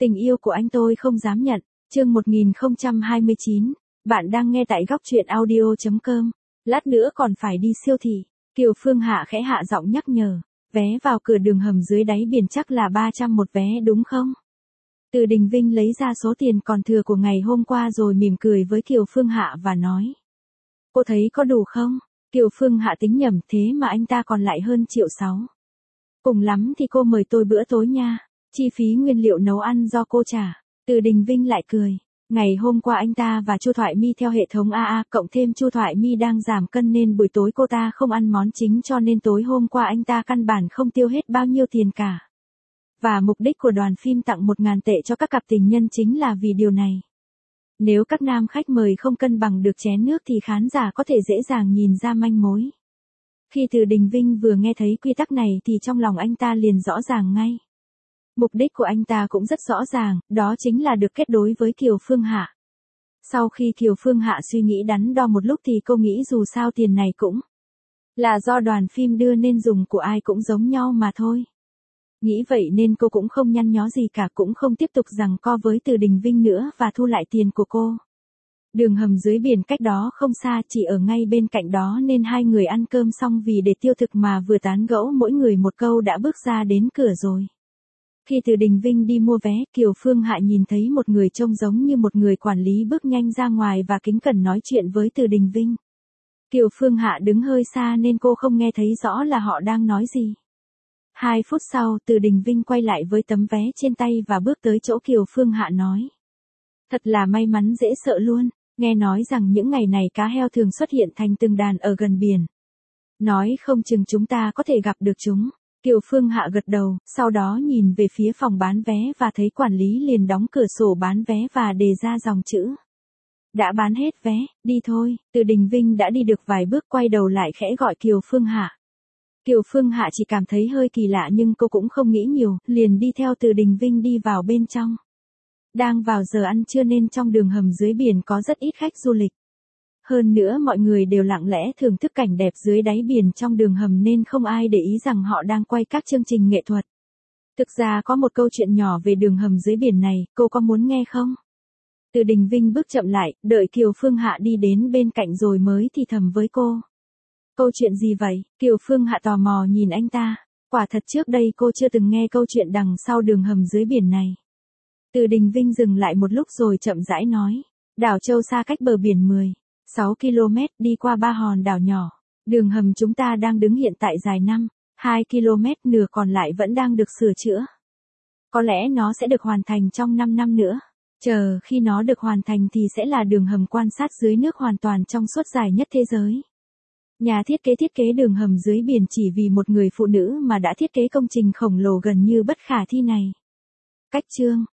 Tình yêu của anh tôi không dám nhận. Chương 1029. Bạn đang nghe tại góc truyện audio.com. Lát nữa còn phải đi siêu thị. Kiều Phương Hạ khẽ hạ giọng nhắc nhở. Vé vào cửa đường hầm dưới đáy biển chắc là 300 một vé đúng không? Từ Đình Vinh lấy ra số tiền còn thừa của ngày hôm qua rồi mỉm cười với Kiều Phương Hạ và nói. Cô thấy có đủ không? Kiều Phương Hạ tính nhầm, thế mà anh ta còn lại hơn 1,6 triệu. Cùng lắm thì cô mời tôi bữa tối nha. Chi phí nguyên liệu nấu ăn do cô trả. Từ Đình Vinh lại cười. Ngày hôm qua anh ta và Chu Thoại My theo hệ thống AA cộng thêm Chu Thoại My đang giảm cân nên buổi tối cô ta không ăn món chính cho nên tối hôm qua anh ta căn bản không tiêu hết bao nhiêu tiền cả. Và mục đích của đoàn phim tặng 1.000 tệ cho các cặp tình nhân chính là vì điều này. Nếu các nam khách mời không cân bằng được chén nước thì khán giả có thể dễ dàng nhìn ra manh mối. Khi Từ Đình Vinh vừa nghe thấy quy tắc này thì trong lòng anh ta liền rõ ràng ngay. Mục đích của anh ta cũng rất rõ ràng, đó chính là được kết nối với Kiều Phương Hạ. Sau khi Kiều Phương Hạ suy nghĩ đắn đo một lúc thì cô nghĩ dù sao tiền này cũng là do đoàn phim đưa nên dùng của ai cũng giống nhau mà thôi. Nghĩ vậy nên cô cũng không nhăn nhó gì cả, cũng không tiếp tục giằng co với Từ Đình Vinh nữa và thu lại tiền của cô. Đường hầm dưới biển cách đó không xa, chỉ ở ngay bên cạnh đó nên hai người ăn cơm xong vì để tiêu thực mà vừa tán gẫu mỗi người một câu đã bước ra đến cửa rồi. Khi Từ Đình Vinh đi mua vé, Kiều Phương Hạ nhìn thấy một người trông giống như một người quản lý bước nhanh ra ngoài và kính cẩn nói chuyện với Từ Đình Vinh. Kiều Phương Hạ đứng hơi xa nên cô không nghe thấy rõ là họ đang nói gì. 2 phút sau, Từ Đình Vinh quay lại với tấm vé trên tay và bước tới chỗ Kiều Phương Hạ nói. Thật là may mắn dễ sợ luôn, nghe nói rằng những ngày này cá heo thường xuất hiện thành từng đàn ở gần biển. Nói không chừng chúng ta có thể gặp được chúng. Kiều Phương Hạ gật đầu, sau đó nhìn về phía phòng bán vé và thấy quản lý liền đóng cửa sổ bán vé và đề ra dòng chữ. Đã bán hết vé, đi thôi. Từ Đình Vinh đã đi được vài bước quay đầu lại khẽ gọi Kiều Phương Hạ. Kiều Phương Hạ chỉ cảm thấy hơi kỳ lạ nhưng cô cũng không nghĩ nhiều, liền đi theo Từ Đình Vinh đi vào bên trong. Đang vào giờ ăn trưa nên trong đường hầm dưới biển có rất ít khách du lịch. Hơn nữa mọi người đều lặng lẽ thưởng thức cảnh đẹp dưới đáy biển trong đường hầm nên không ai để ý rằng họ đang quay các chương trình nghệ thuật. Thực ra có một câu chuyện nhỏ về đường hầm dưới biển này, cô có muốn nghe không? Từ Đình Vinh bước chậm lại, đợi Kiều Phương Hạ đi đến bên cạnh rồi mới thì thầm với cô. Câu chuyện gì vậy? Kiều Phương Hạ tò mò nhìn anh ta. Quả thật trước đây cô chưa từng nghe câu chuyện đằng sau đường hầm dưới biển này. Từ Đình Vinh dừng lại một lúc rồi chậm rãi nói. Đảo Châu xa cách bờ biển 16 km đi qua 3 hòn đảo nhỏ. Đường hầm chúng ta đang đứng hiện tại dài 2 km, nửa còn lại vẫn đang được sửa chữa. Có lẽ nó sẽ được hoàn thành trong 5 năm nữa. Chờ khi nó được hoàn thành thì sẽ là đường hầm quan sát dưới nước hoàn toàn trong suốt dài nhất thế giới. Nhà thiết kế đường hầm dưới biển chỉ vì một người phụ nữ mà đã thiết kế công trình khổng lồ gần như bất khả thi này. Cách chương